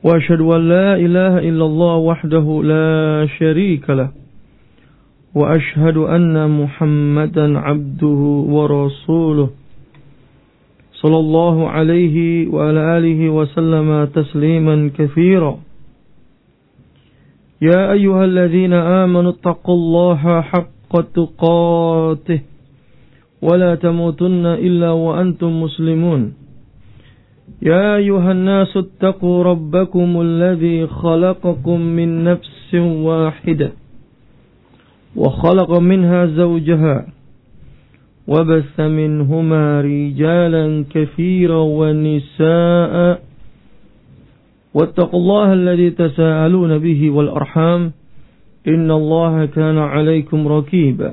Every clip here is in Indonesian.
وأشهد أن لا إله إلا الله وحده لا شريك له وأشهد أن محمدا عبده ورسوله صلى الله عليه وعلى آله وسلم تسليما كثيرا يا أيها الذين آمنوا اتقوا الله حق تقاته ولا تموتن إلا وأنتم مسلمون يا أيها الناس اتقوا ربكم الذي خلقكم من نفس واحدة وخلق منها زوجها وبث منهما رجالا كثيرا ونساء واتقوا الله الذي تساءلون به والأرحام إن الله كان عليكم رقيبا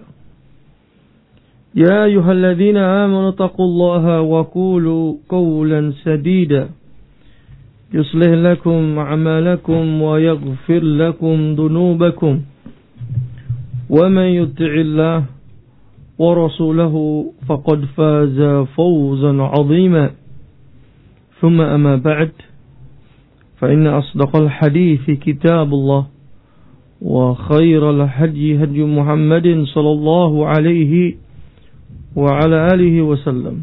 يا أيها الذين آمنوا اتقوا الله وقولوا قولا سديدا يصلح لكم أعمالكم ويغفر لكم ذنوبكم ومن يطع الله ورسوله فقد فاز فوزا عظيما ثم أما بعد فإن أصدق الحديث كتاب الله وخير الهدي هدي محمد صلى الله عليه وعلى آله وسلم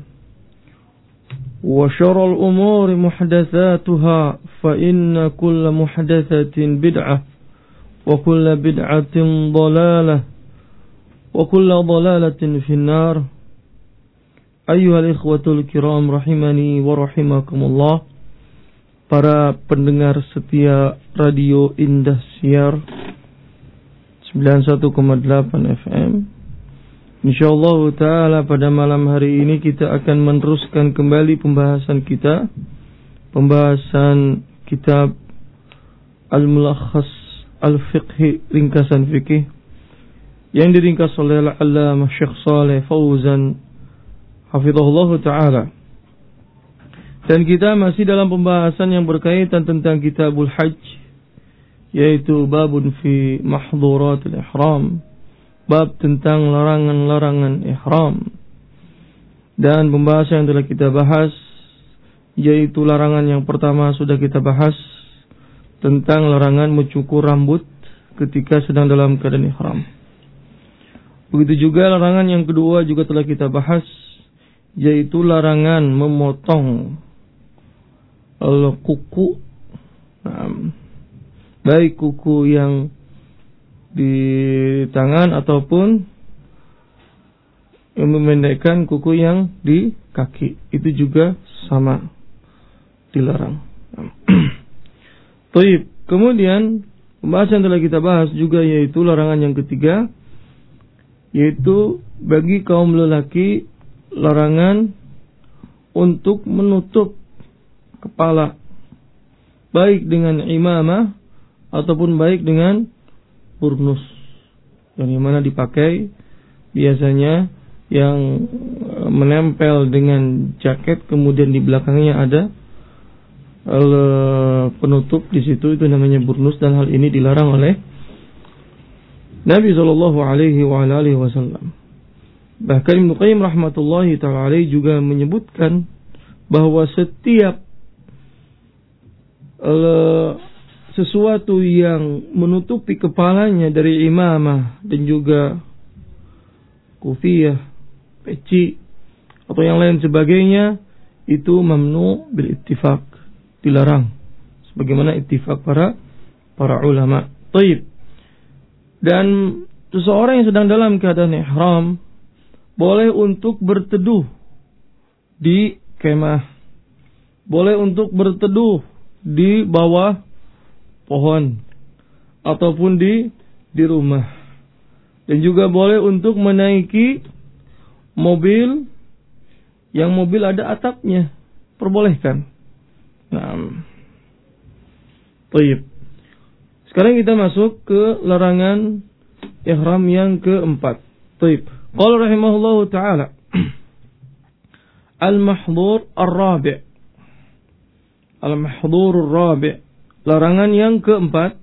وشر الأمور محدثاتها فإن كل محدثة بدعة وكل بدعة ضلالة وكل ضلالة في النار أيها الإخوة الكرام rahimani wa rahimakumullah. Para pendengar setia Radio Indah Siar 91,8 FM. Insyaallah ta'ala pada malam hari ini kita akan meneruskan kembali pembahasan kitab Al-Mulakhas Al-Fiqhi, ringkasan fikih yang diringkas oleh Al-Allamah Syekh Shalih Fauzan hafizahullah ta'ala. Dan kita masih dalam pembahasan yang berkaitan tentang Kitabul Hajj, yaitu babun fi mahdhuratil ihram, bab tentang larangan-larangan ihram. Dan pembahasan yang telah kita bahas, yaitu larangan yang pertama sudah kita bahas, tentang larangan mencukur rambut ketika sedang dalam keadaan ihram. Begitu juga larangan yang kedua juga telah kita bahas, yaitu larangan memotong kuku, baik kuku yang di tangan ataupun yang memendekkan kuku yang di kaki, itu juga sama dilarang. Baik, kemudian pembahasan yang telah kita bahas juga yaitu larangan yang ketiga, yaitu bagi kaum lelaki larangan untuk menutup kepala, baik dengan imamah ataupun baik dengan burnus, yang dimana dipakai biasanya yang menempel dengan jaket, kemudian di belakangnya ada penutup di situ, itu namanya burnus, dan hal ini dilarang oleh Nabi sallallahu alaihi wasallam. Bahkan Ibnu Qayyim rahmatullahi ta'ala alaihi juga menyebutkan bahwa setiap sesuatu yang menutupi kepalanya dari imamah dan juga kufiyah, peci atau yang lain sebagainya, itu mamnu bil ittifaq, dilarang sebagaimana ittifaq para ulama. Baik. Dan seseorang yang sedang dalam keadaan ihram boleh untuk berteduh di kemah, boleh untuk berteduh di bawah pohon ataupun di rumah, dan juga boleh untuk menaiki mobil yang mobil ada atapnya, perbolehkan. Nah, baik. Sekarang kita masuk ke larangan ihram yang keempat. Baik. Qala rahimahullahu ta'ala al-mahdhur ar-rabi'. Al-mahdhur ar-rabi', larangan yang keempat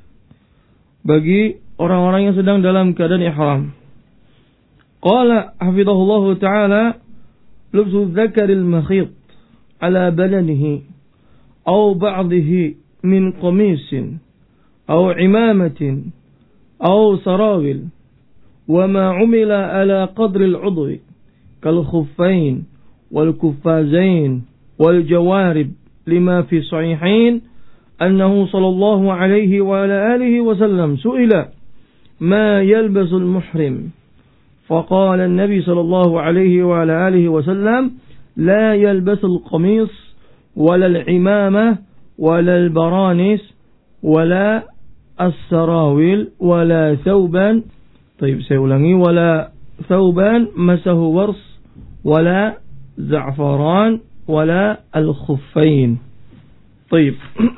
bagi orang-orang yang sedang dalam keadaan ihram. Qala hafidhahullahu ta'ala lubsu dzakaril makhit ala badanihi aw ba'dihi min qamisin aw imamatin aw sarawil wa ma umila ala qadri al-'udwi kal khuffain wal kuffazain wal jawarib lima fi sahihain annahu sallallahu alaihi wa ala alihi wa sallam su'ila ma yalbasu al-muhrim faqala an-nabi sallallahu alaihi wa ala alihi wa sallam la yalbasu al-qamis wala al-imamah wala al-baranis wala as-sarawil wala thawban. Baik, saya ulangi, wala thawban masahu wars wala za'faran wala al-khuffain. Baik.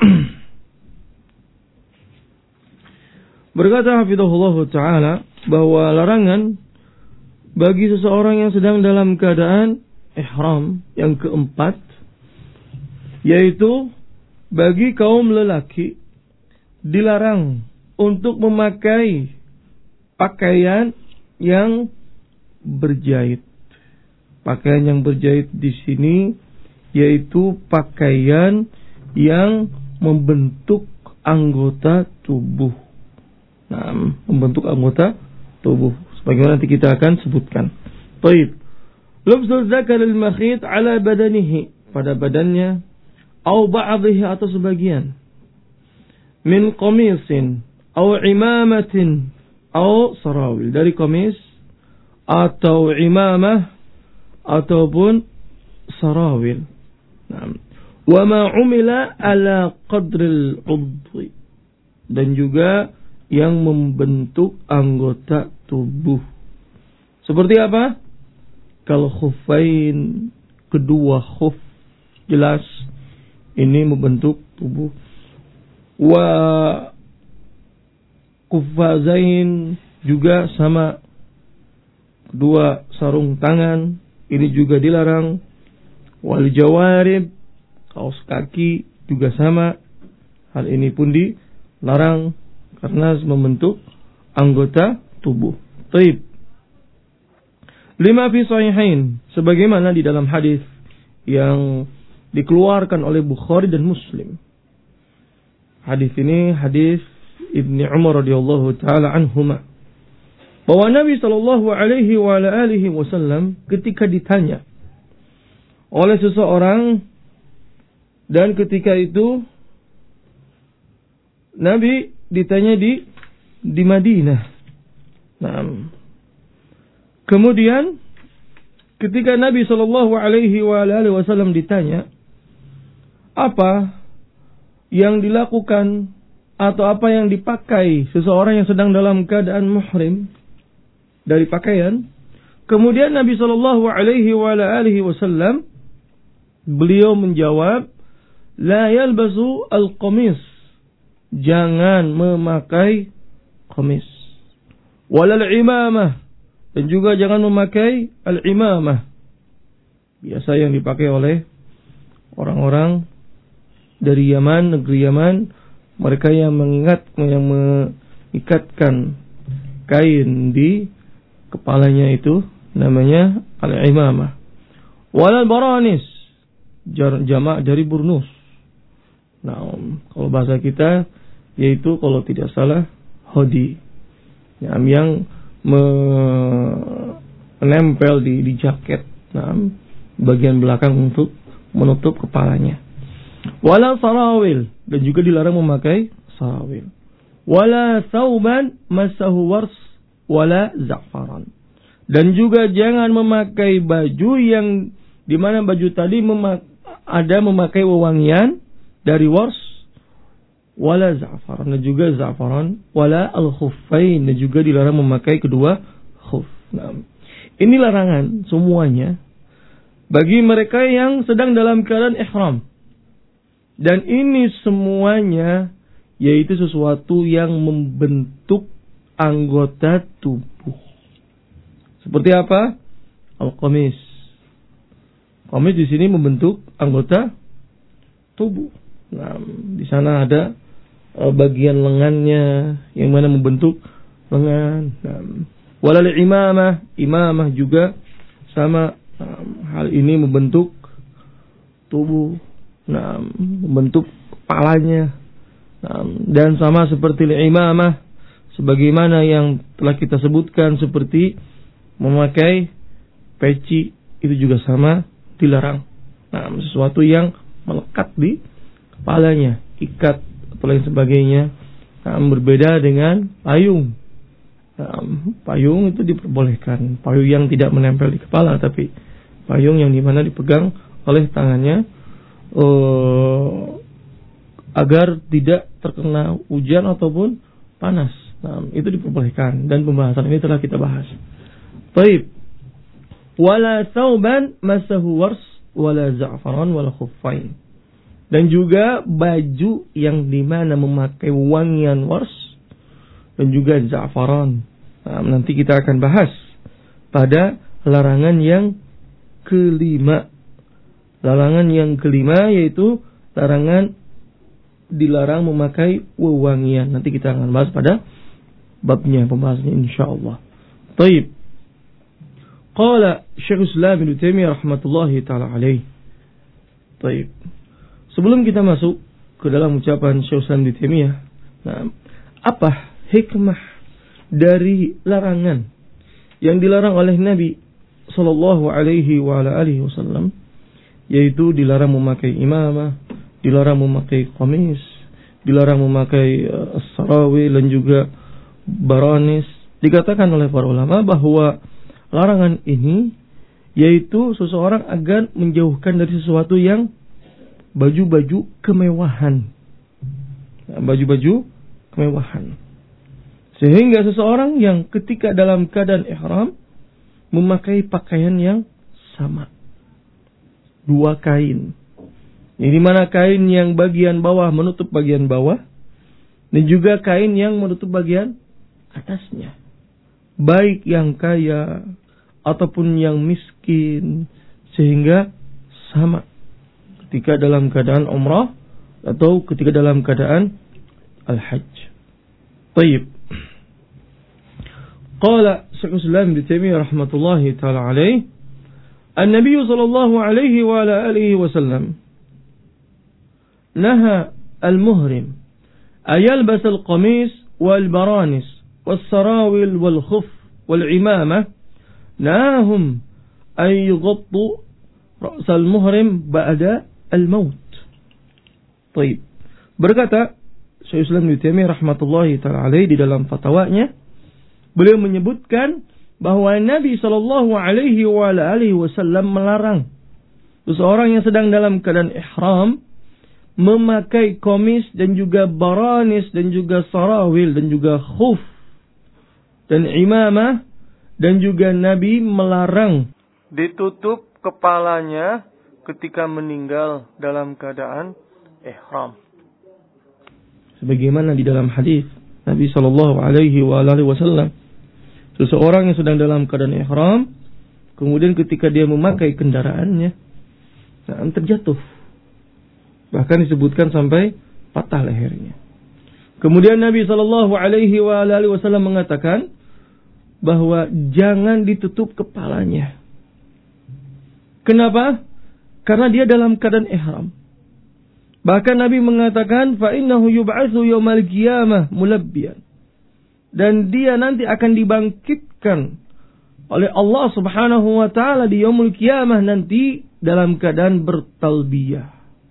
Berkata hafizahullah ta'ala bahwa larangan bagi seseorang yang sedang dalam keadaan ihram yang keempat, yaitu bagi kaum lelaki dilarang untuk memakai pakaian yang berjahit. Pakaian yang berjahit di sini yaitu pakaian yang membentuk anggota tubuh. Nah, membentuk anggota tubuh. Sebagaimana nanti kita akan sebutkan. Baik. Lubsul zakar al-makhit ala badanihi, pada badannya, atau ba'dhihi, atau sebagian. Min qamisin atau imamatin atau sarawil, dari qamis atau imamah ataupun sarawil. Nah, wa ma umila ala qadril udwi, dan juga yang membentuk anggota tubuh. Seperti apa? Kal khuffain, kedua khuf, jelas ini membentuk tubuh. Wa kuffazain, juga sama, kedua sarung tangan, ini juga dilarang. Wal jawarib, kaos kaki, juga sama, hal ini pun dilarang karena membentuk anggota tubuh. Taib. Lima fi sahihain, sebagaimana di dalam hadis yang dikeluarkan oleh Bukhari dan Muslim. Hadis ini hadis Ibnu Umar radhiyallahu taala anhuma, bahwa Nabi sallallahu alaihi wa alihi wasallam ketika ditanya oleh seseorang, dan ketika itu Nabi ditanya di Madinah. Nah, kemudian ketika Nabi sallallahu alaihi wasallam ditanya apa yang dilakukan atau apa yang dipakai seseorang yang sedang dalam keadaan muhrim dari pakaian, kemudian Nabi sallallahu alaihi wasallam beliau menjawab, la yalbasu al-qamis, jangan memakai qamis, walal imamah, dan juga jangan memakai al-imamah, biasa yang dipakai oleh orang-orang dari Yaman, negeri Yaman, mereka yang mengikatkan kain di kepalanya itu namanya al-imamah. Walal baranis, jamak dari burnus. Nah, kalau bahasa kita yaitu kalau tidak salah hodi, yang menempel di jaket, bagian belakang untuk menutup kepalanya. Wala sarawil, dan juga dilarang memakai sarawil. Wala thawban masahu wars wala za'faran, dan juga jangan memakai baju yang di mana baju tadi ada memakai wewangian dari wars, wala za'faran, dan juga za'faran, wala al-khuffain, dan juga dilarang memakai kedua khuf. Nah, ini larangan semuanya bagi mereka yang sedang dalam keadaan ihram. Dan ini semuanya yaitu sesuatu yang membentuk anggota tubuh. Seperti apa? Al-qamis. Qamis di sini membentuk anggota tubuh. Nah, di sana ada bagian lengannya yang mana membentuk lengan. Nah, walal imamah, imamah juga sama. Hal ini membentuk tubuh. Nah, membentuk kepalanya. Dan sama seperti imamah, sebagaimana yang telah kita sebutkan, seperti memakai peci, itu juga sama dilarang. Sesuatu yang melekat di kepalanya, ikat atau lain sebagainya. Berbeda dengan payung. Payung itu diperbolehkan. Payung yang tidak menempel di kepala, tapi payung yang dimana dipegang oleh tangannya agar tidak terkena hujan ataupun panas. Itu diperbolehkan, dan pembahasan ini telah kita bahas. Baik. Wala thawban masahu wars wala za'faran wala khuffain. Dan juga baju yang dimana memakai wangian wars dan juga za'faran. Nanti kita akan bahas pada larangan yang kelima. Larangan yang kelima yaitu larangan dilarang memakai wewangian. Nanti kita akan bahas pada babnya, pembahasannya insyaallah. Baik. Qala Syekh Islam Ibnu Taimiyah rahmatullahi taala alaih. Baik. Sebelum kita masuk ke dalam ucapan Syekh Islam Ibnu Taimiyah, apa hikmah dari larangan yang dilarang oleh Nabi sallallahu alaihi wa ala alihi wasallam, yaitu dilarang memakai imamah, dilarang memakai qamis, dilarang memakai sarawil dan juga baranis. Dikatakan oleh para ulama bahwa larangan ini yaitu seseorang agar menjauhkan dari sesuatu yang baju-baju kemewahan. Baju-baju kemewahan. Sehingga seseorang yang ketika dalam keadaan ihram memakai pakaian yang sama. Dua kain. Ini mana kain yang bagian bawah menutup bagian bawah, dan juga kain yang menutup bagian atasnya. Baik yang kaya ataupun yang miskin, sehingga sama ketika dalam keadaan umrah atau ketika dalam keadaan al-hajj. Baik. Qala Syekh Islam Ibnu Taimiyah rahmatullahi taala alaih, An-Nabi sallallahu alaihi wa ala alihi wasallam naha al-muhrim ayalbas al-qamis wal-baranis was-sarawil wal-khuf wal-imamah, nahum ay yughattu ra's al-muhrim ba'da al-maut. Baik. Berkata Syekh Islam Ibnu Taimiyah rahmatullahi taala alaih di dalam fatwanya, beliau menyebutkan bahwa Nabi sallallahu alaihi wa alihi wasallam melarang seseorang yang sedang dalam keadaan ihram memakai komis dan juga baranis dan juga sarawil dan juga khuf dan imamah, dan juga Nabi melarang ditutup kepalanya ketika meninggal dalam keadaan ihram. Sebagaimana di dalam hadis Nabi sallallahu alaihi wasallam, seseorang yang sedang dalam keadaan ihram kemudian ketika dia memakai kendaraannya terjatuh, bahkan disebutkan sampai patah lehernya. Kemudian Nabi sallallahu alaihi wasallam mengatakan bahwa jangan ditutup kepalanya. Kenapa? Karena dia dalam keadaan ihram. Bahkan Nabi mengatakan fa innahu yub'atsu yaumal qiyamah mulabbiyan. Dan dia nanti akan dibangkitkan oleh Allah Subhanahu wa taala di yaumul qiyamah nanti dalam keadaan bertalbiyah,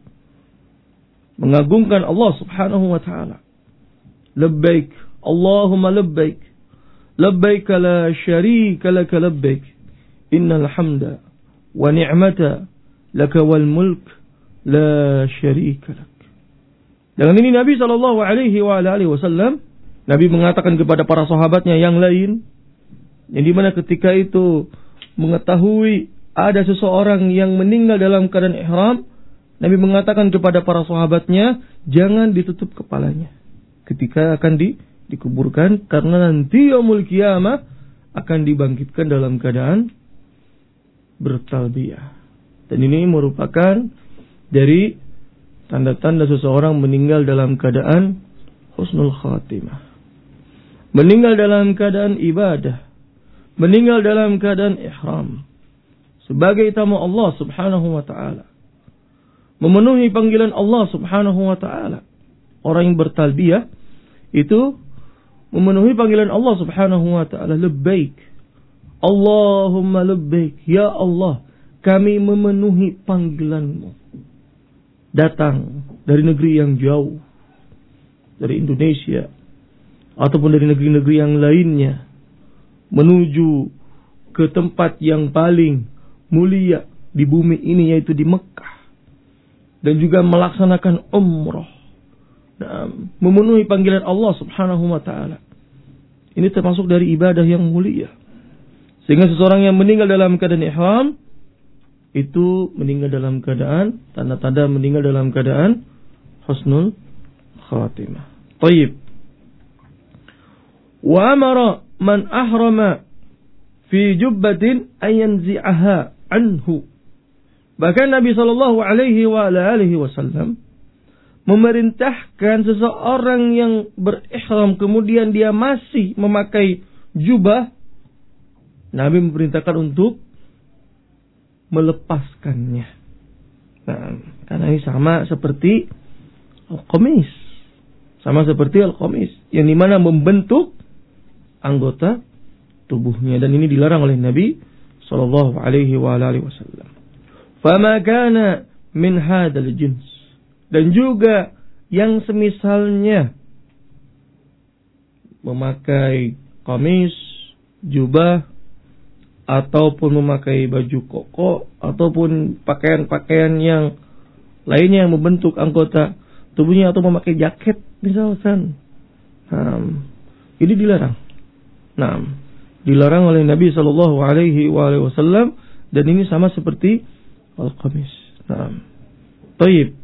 mengagungkan Allah Subhanahu wa taala. Labbaik Allahumma labbaik, labbaik la syarika laka labbaik, innal hamda wa ni'mata laka wal mulk la syarika lak. Dengan ini Nabi sallallahu alaihi wasallam Nabi mengatakan kepada para sahabatnya yang lain, yang dimana ketika itu mengetahui ada seseorang yang meninggal dalam keadaan ihram, Nabi mengatakan kepada para sahabatnya, jangan ditutup kepalanya ketika akan dikuburkan, karena nanti yaumul qiyamah akan dibangkitkan dalam keadaan bertalbiyah. Dan ini merupakan dari tanda-tanda seseorang meninggal dalam keadaan husnul khatimah, meninggal dalam keadaan ibadah, meninggal dalam keadaan ihram sebagai tamu Allah Subhanahu wa taala, memenuhi panggilan Allah Subhanahu wa taala. orang yang bertalbiyah itu memenuhi panggilan Allah Subhanahu wa taala, labbaik Allahumma labbaik, ya Allah kami memenuhi panggilan-Mu. Datang dari negeri yang jauh, dari Indonesia ataupun dari negeri-negeri yang lainnya, menuju ke tempat yang paling mulia di bumi ini, yaitu di Mekah, dan juga melaksanakan umrah, memenuhi panggilan Allah Subhanahu wa taala. Ini termasuk dari ibadah yang mulia. Sehingga seseorang yang meninggal dalam keadaan ihram itu meninggal dalam keadaan, tanda-tanda meninggal dalam keadaan husnul khatimah. Tayyib. Wa amara man ahrama fi jubbatin ayanzi'aha anhu. Bahkan Nabi sallallahu alaihi wasallam memerintahkan seseorang yang berihram kemudian dia masih memakai jubah, Nabi memerintahkan untuk melepaskannya. Nah, karena ini sama seperti al-qamis. Sama seperti al-qamis yang dimana membentuk anggota tubuhnya, dan ini dilarang oleh Nabi sallallahu alaihi wasallam. Fama kana min hadzal jins, dan juga yang semisalnya memakai qamis, jubah, ataupun memakai baju koko, ataupun pakaian-pakaian yang lainnya yang membentuk anggota tubuhnya, atau memakai jaket misalkan. Ini dilarang. Dilarang oleh Nabi sallallahu alaihi wasallam, dan ini sama seperti al-qamis. Tayyib.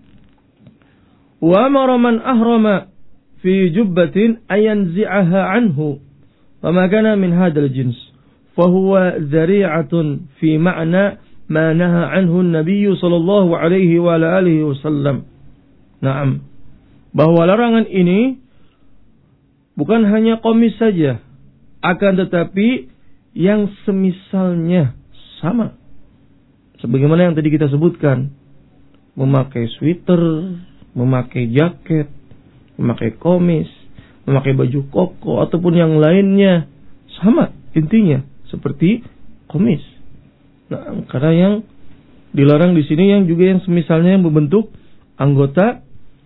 Wa amara man ahrama fi jubbatin ayanzi'aha anhu wa ma kana min hadzal jins fa huwa zari'atun fi ma'na ma naha anhu an-nabiy sallallahu alaihi wa alihi wasallam. Bahwa larangan ini bukan hanya qamis saja, akan tetapi yang semisalnya sama. Sebagaimana yang tadi kita sebutkan, memakai sweater, memakai jaket, memakai qamis, memakai baju koko, ataupun yang lainnya, sama intinya seperti qamis. Karena yang dilarang di sini yang juga yang semisalnya yang membentuk anggota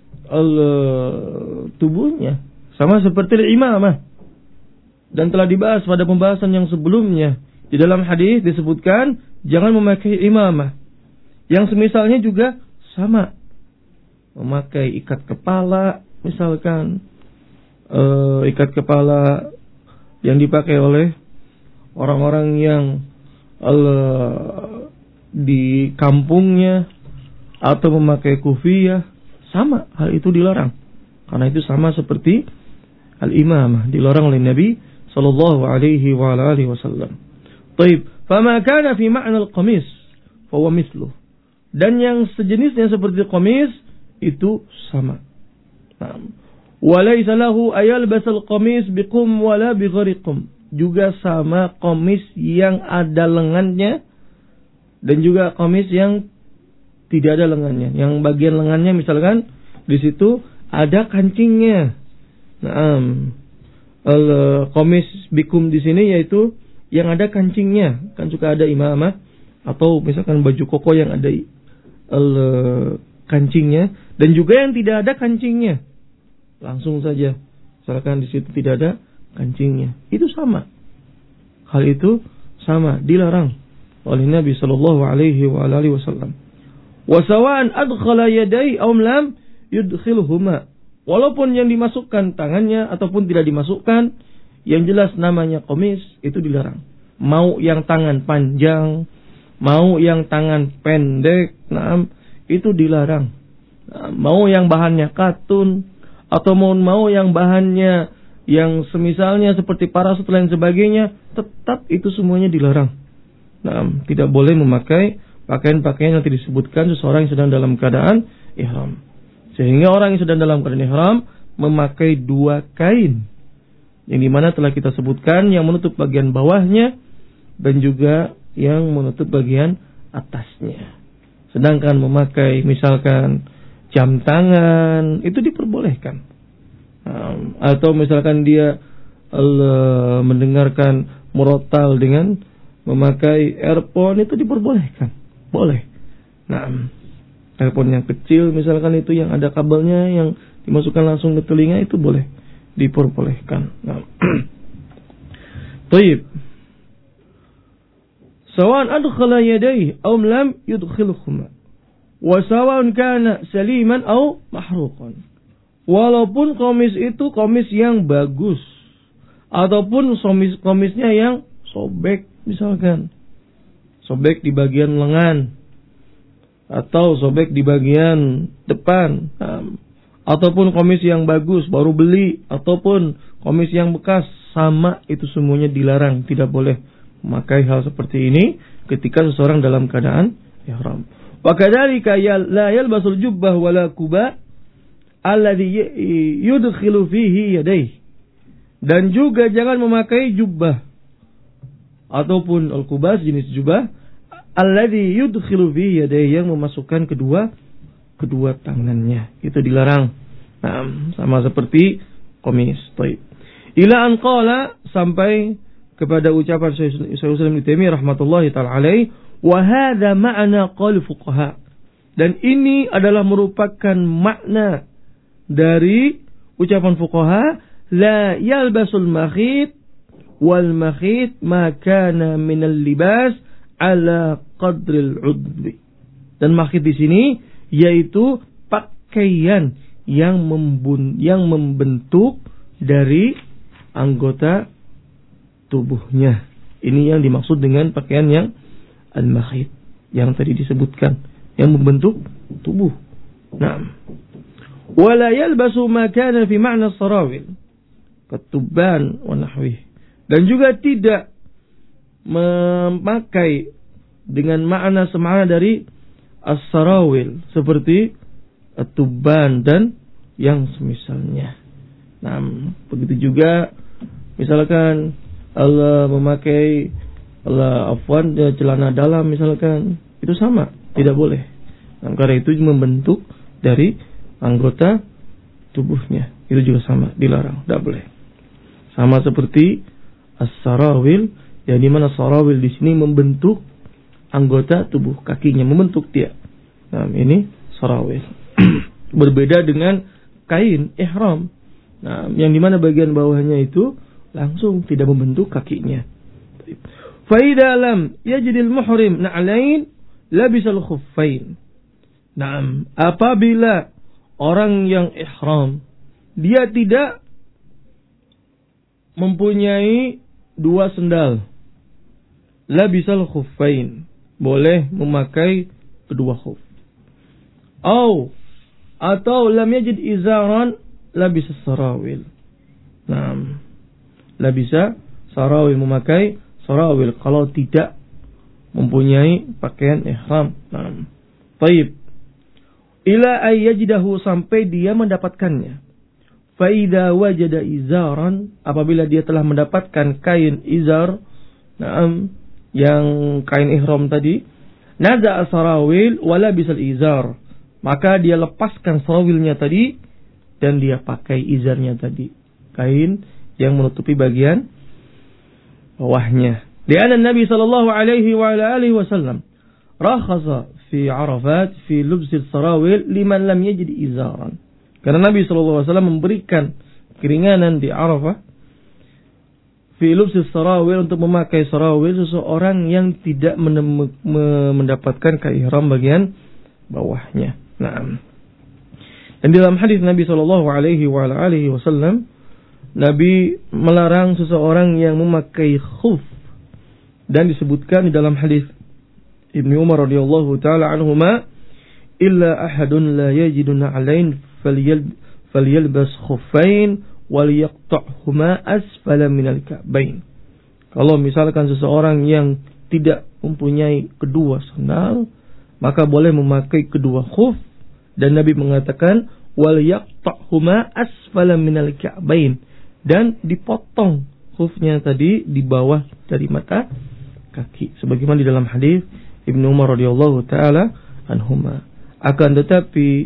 tubuhnya, sama seperti imamah. Dan telah dibahas pada pembahasan yang sebelumnya. Di dalam hadis disebutkan jangan memakai imamah. Yang semisalnya juga sama, memakai ikat kepala, misalkan ikat kepala yang dipakai oleh orang-orang yang di kampungnya, atau memakai kufiyah, sama, hal itu dilarang. Karena itu sama seperti al-imamah, dilarang oleh Nabi sallallahu alaihi wa alihi wasallam. Taib, fama kana fi ma'na al-qamis fa huwa mithluh. Dan yang sejenisnya seperti qamis itu sama. Wa laysa lahu ayalbas al-qamis biqum wala bighariqum. Juga sama qamis yang ada lengannya dan juga qamis yang tidak ada lengannya. Yang bagian lengannya misalkan di situ ada kancingnya. Qamis bikum di sini yaitu yang ada kancingnya. Kan suka ada imamah atau misalkan baju koko yang ada kancingnya, dan juga yang tidak ada kancingnya. Langsung saja, misalkan di situ tidak ada kancingnya. Itu sama. Hal itu sama, dilarang oleh Nabi sallallahu alaihi wasallam. Wa sawa'an adkhala yadai aw lam yudkhilhuma. Walaupun yang dimasukkan tangannya ataupun tidak dimasukkan, yang jelas namanya qamis itu dilarang. Mau yang tangan panjang, mau yang tangan pendek, itu dilarang. Mau yang bahannya katun, atau mau yang bahannya yang semisalnya seperti parasut dan sebagainya, tetap itu semuanya dilarang. Tidak boleh memakai pakaian-pakaian yang tidak disebutkan seseorang yang sedang dalam keadaan ihram. Sehingga orang yang sedang dalam keadaan ihram memakai dua kain, yang dimana telah kita sebutkan, yang menutup bagian bawahnya dan juga yang menutup bagian atasnya. Sedangkan memakai misalkan jam tangan itu diperbolehkan. Atau misalkan dia mendengarkan murotal dengan memakai earphone itu diperbolehkan, boleh. Nah, earphone yang kecil misalkan itu yang ada kabelnya yang dimasukkan langsung ke telinga itu boleh, diperbolehkan. Nah. Taib. Sawan adkhala yadayhi aw lam yudkhilhuma. Wa sawan kana saliman aw mahruqan. Walaupun komis itu komis yang bagus ataupun komisnya yang sobek misalkan. Sobek di bagian lengan atau sobek di bagian depan. Ataupun komis yang bagus baru beli ataupun komis yang bekas, sama itu semuanya dilarang, tidak boleh memakai hal seperti ini ketika seseorang dalam keadaan ihram. Wa kadzalika la yalbasul jubbah wala kuba alladhi yudkhilu fihi yadayhi. Dan juga jangan memakai jubbah ataupun al-kubas jenis jubah alladhi yudkhilu fihi yadayhi, yang memasukkan kedua tangannya. Itu dilarang. Nah, sama seperti komis. Baik. Ila an qala, sampai kepada ucapan Syaikhul Islam Ibnu Taimiyah rahmatullahi taala alaihi, wa hadza ma'na qaul fuqaha. Dan ini adalah merupakan makna dari ucapan fuqaha, la yalbasul makhit wal makhit ma kana minal libas ala qadril udbi. Dan makhit di sini yaitu pakaian yang membentuk dari anggota tubuhnya. Ini yang dimaksud dengan pakaian yang al-makhit yang tadi disebutkan, yang membentuk tubuh. Nah, wala yalbasu ma kana fi ma'na sarawil katuban wa nahwi. Dan juga tidak memakai dengan makna semana dari as-sarawil seperti tuban dan yang semisalnya. Nah, begitu juga misalkan Allah memakai celana dalam misalkan, itu sama, tidak boleh. Nah, karena itu membentuk dari anggota tubuhnya, itu juga sama, dilarang, tidak boleh. Sama seperti as-sarawil, yang dimana sarawil di sini membentuk anggota tubuh kakinya, membentuk dia. Nah, ini sarawil. Berbeda dengan kain ihram. Nah, yang dimana bagian bawahnya itu langsung tidak membentuk kakinya. Fa idza lam yajidil muhrim na'lain labisal khuffain. Nah, apabila orang yang ihram dia tidak mempunyai dua sendal, labisal khuffain, boleh memakai kedua khuf. Atau lam yajid izaran labisa sarawil. Nah, labisa sarawil, memakai sarawil kalau tidak mempunyai pakaian ihram. Nah, taib. Ila ayyajidahu, sampai dia mendapatkannya. Fa idza wajada izaran, apabila dia telah mendapatkan kain izar, yang kain ihram tadi, naza sarawil wala bisal izar, maka dia lepaskan sarawilnya tadi dan dia pakai izarnya tadi, kain yang menutupi bagian bawahnya. Li'anna Nabi sallallahu alaihi wa alihi wasallam rakhasa fi Arafat fi lubsil sarawil liman lam yajid izaran. Karena Nabi sallallahu alaihi wasallam memberikan keringanan di Arafah fi lubsil sarawil, untuk memakai sarawil seseorang yang tidak mendapatkan ihram bagian bawahnya. Nah, dan dalam hadis Nabi sallallahu alaihi wa alihi wasallam, Nabi melarang seseorang yang memakai khuf, dan disebutkan di dalam hadis Ibnu Umar radhiyallahu taala anhuma, illa ahadun la yajidu na'lain falyalbas khuffain wal yaqta'huma asfala minal ka'bain. Kalau misalkan seseorang yang tidak mempunyai kedua sandal, maka boleh memakai kedua khuf, dan Nabi mengatakan wal yaqta'huma asfala minal ka'bain, dan dipotong khufnya tadi di bawah dari mata kaki, sebagaimana di dalam hadis Ibnu Umar radhiyallahu taala anhuma. Akan tetapi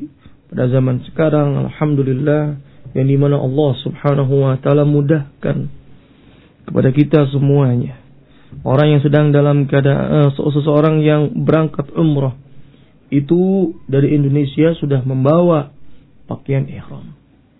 pada zaman sekarang, alhamdulillah, yang dimana Allah subhanahu wa ta'ala mudahkan kepada kita semuanya. Orang yang sedang dalam keadaan, seseorang yang berangkat umrah itu dari Indonesia sudah membawa pakaian ihram,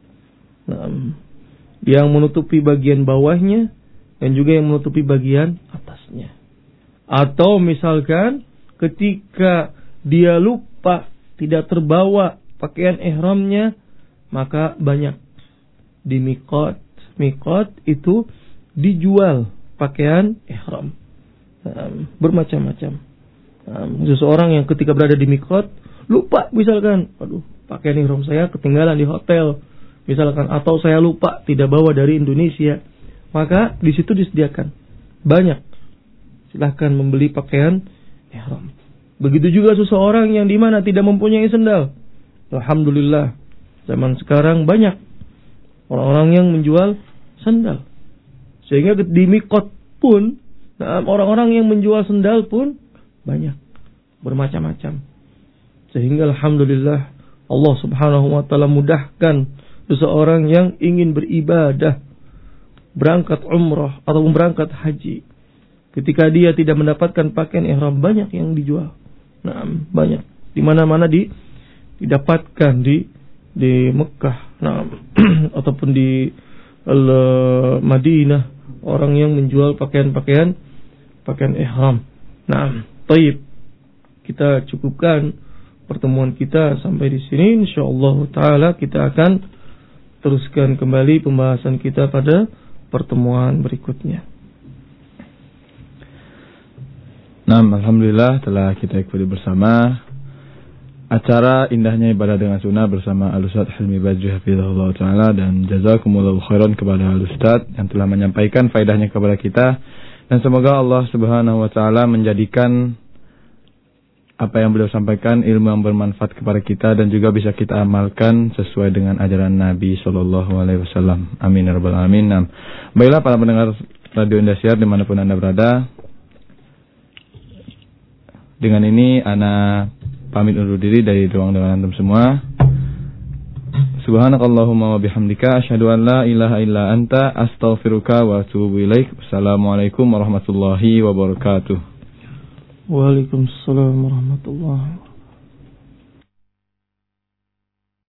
yang menutupi bagian bawahnya dan juga yang menutupi bagian atasnya. Atau misalkan ketika dia lupa tidak terbawa pakaian ihramnya, maka banyak di miqat itu dijual pakaian ihram, bermacam-macam. Seseorang yang ketika berada di miqat lupa, misalkan, aduh, pakaian ihram saya ketinggalan di hotel, misalkan, atau saya lupa tidak bawa dari Indonesia, maka di situ disediakan banyak. Silahkan membeli pakaian ihram. Begitu juga seseorang yang dimana tidak mempunyai sendal. Alhamdulillah, zaman sekarang banyak orang-orang yang menjual sendal. Sehingga di miqat pun, orang-orang yang menjual sendal pun banyak, bermacam-macam. Sehingga alhamdulillah, Allah subhanahu wa ta'ala mudahkan seseorang yang ingin beribadah, berangkat umrah atau berangkat haji. Ketika dia tidak mendapatkan pakaian ihram, banyak yang dijual. Banyak. Di mana-mana didapatkan di Mekah, ataupun di Madinah, orang yang menjual pakaian ihram. Taib. Kita cukupkan pertemuan kita sampai di sini. Insyaallah taala kita akan teruskan kembali pembahasan kita pada pertemuan berikutnya. Alhamdulillah telah kita ikuti bersama acara indahnya ibadah dengan sunnah bersama Al-Ustaz Hilmi Badri hafizahullah ta'ala, dan jazakumullahu khairan kepada Al-Ustaz yang telah menyampaikan faedahnya kepada kita, dan semoga Allah subhanahu wa ta'ala menjadikan apa yang beliau sampaikan ilmu yang bermanfaat kepada kita dan juga bisa kita amalkan sesuai dengan ajaran Nabi SAW. Amin ya rabbal alamin. Baiklah para pendengar Radio Indosiar dimanapun Anda berada, dengan ini ana pamit undur diri dari ruang dengan antum semua. Subhanakallahumma wa bihamdika asyhadu an la ilaha illa anta astaghfiruka wa atubu ilaik. Assalamualaikum warahmatullahi wabarakatuh. Waalaikumsalam warahmatullahi wabarakatuh.